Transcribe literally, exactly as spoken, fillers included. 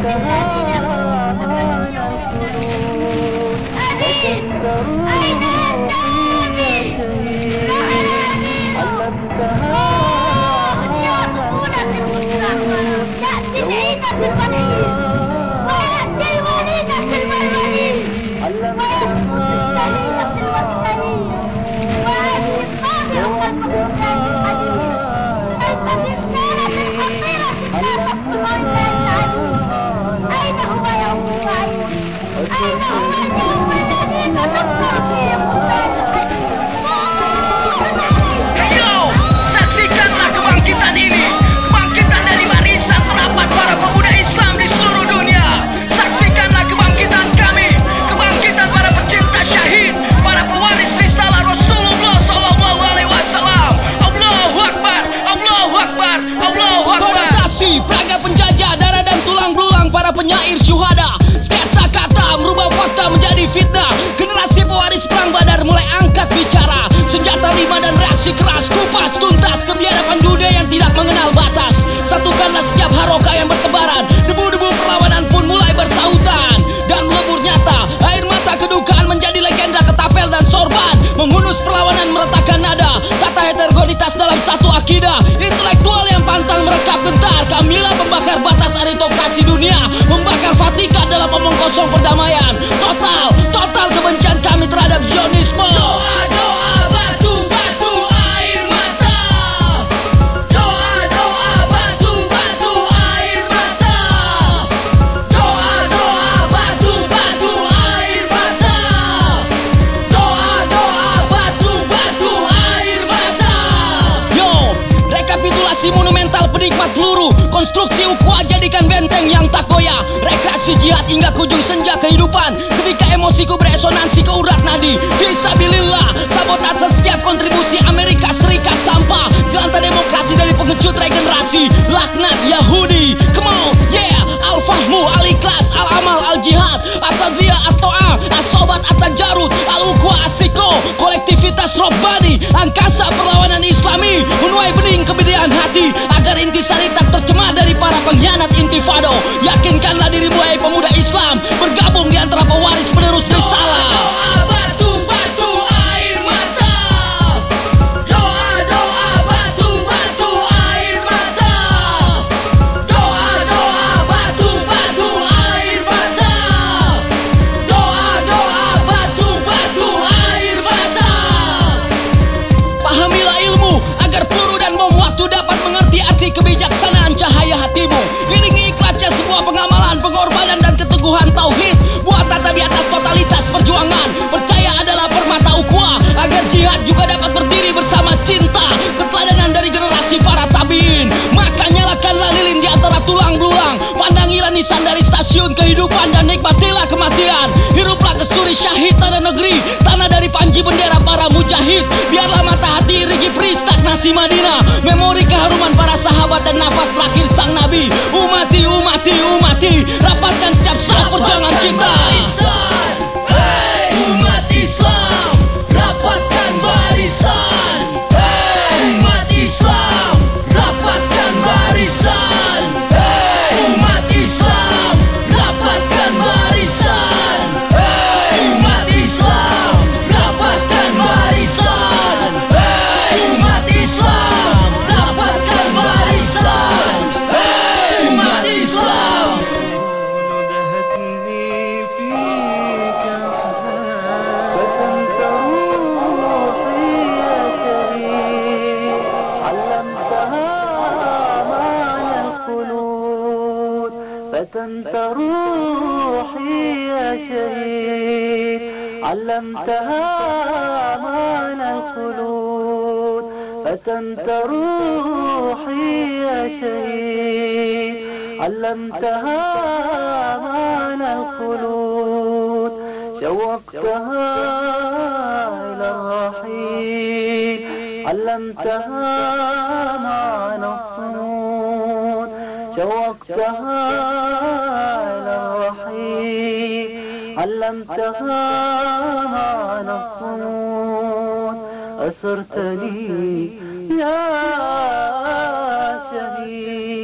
Saksikanlah kebangkitan ini, kebangkitan dari barisan merapat para pemuda Islam di seluruh dunia. Saksikanlah kebangkitan kami, kebangkitan para pecinta syahid, para pewaris risalah Rasulullah Sallallahu Alaihi Wasallam. Allahu Akbar, Allahu Akbar, Allahu Akbar. Konotasi peraga penjajah, darah dan tulang belulang para penyair syuhada. Sketsa kata merubah fakta menjadi fitnah. Generasi pewaris perang Badar mulai angkat bicara. Senjata lima dan reaksi keras, kupas tuntas kebiadaban dunia yang tidak mengenal batas. Satukanlah setiap haroka yang bertebaran. Debu-debu perlawanan pun mulai bersahutan. Dan melebur nyata, air mata kedukaan menjadi legenda ketapel dan sorban. Menghunus perlawanan meretakan nada. Tata heterogenitas dalam satu akidah. Intelektual yang pantang merekap gentar. Kamila membakar batas aritokrasi dunia. Membakar Vatikan dalam omong kosong perdamaian. Total, total kebencian kami terhadap Zionisme. Doa, doa, batu, batu, air mata. Doa, doa, batu, batu, air mata. Doa, doa, batu, batu, air mata. Doa, doa, batu, batu, air mata. Yo, rekapitulasi monumental penikmat peluru. Konstruksi ukhuwah jadikan benteng yang tak goyah. Rekreasi jihad hingga ke ujung senja kehidupan. Ketika emosiku beresonansi ke urat nadi. Fisabilillah, sabotase setiap kontribusi Amerika Serikat sampah. Jelantah demokrasi dari pengecut regenerasi. Laknat Yahudi. Come on, yeah. Al-Fahmu, Al-Ikhlas, Al-Amal, Al-Jihad, At-Tadhiyah, At-To'ah, As-Sobat, At-Tajarud, Al-Ukhuwah, As-Siko. Kolektivitas Robbani, angkasa perlawanan Islami. Menuai bening kebidian hati agar intisari tak tercemar dari para pengkhianat intifado. Yakinkanlah dirimu hai pemuda Islam, bergabung di antara pewaris penerus risalah. Doa, batu, batu, air mata. Doa, doa, batu, batu, air mata. Doa, doa, batu, batu, air mata. Doa, doa, batu, batu, air mata. Pahamilah ilmu agar peluru dan bom waktu dapat mengerti arti kebijaksanaan cahaya hatimu. Iringi ikhlasnya sebuah pengamalan, pengorbanan dan keteguhan tauhid. Buat tata di atas totalitas perjuangan. Percaya adalah permata ukhuwah agar jihad juga dapat berdiri bersama cinta. Keteladanan dari generasi para tabiin. Maka nyalakanlah lilin di antara tulang belulang. Pandangilah nisan dari stasiun kehidupan dan nikmatilah kematian. Hiruplah kesturi syahid tanah negeri, tanah dari panji bendera para mujahid. Biarlah mata hati irigi stagnasi Madinah. Memori keharuman para sahabat dan nafas terakhir sang Nabi. Umati, umati, umati, rapatkan setiap saf perjuangan kita. Hey, umat Islam, rapatkan barisan. Hey, umat Islam, rapatkan barisan. Hey, umat Islam, rapatkan barisan. Hey, umat Islam, rapatkan barisan. Hey, umat Islam, rapatkan barisan. Hey, umat Islam. ندهتني فيك أحزان فتنت روحي يا شهيد علمتها معنى الخلود فتنت روحي يا شهيد علمتها معنى الخلود فتنت روحي يا شهيد علمتها معنى الخلود شوقتها إلى الرحيل علمتها معنى الصمود شوقتها إلى الرحيل علمتها معنى الصمود أسرتني يا شهيد.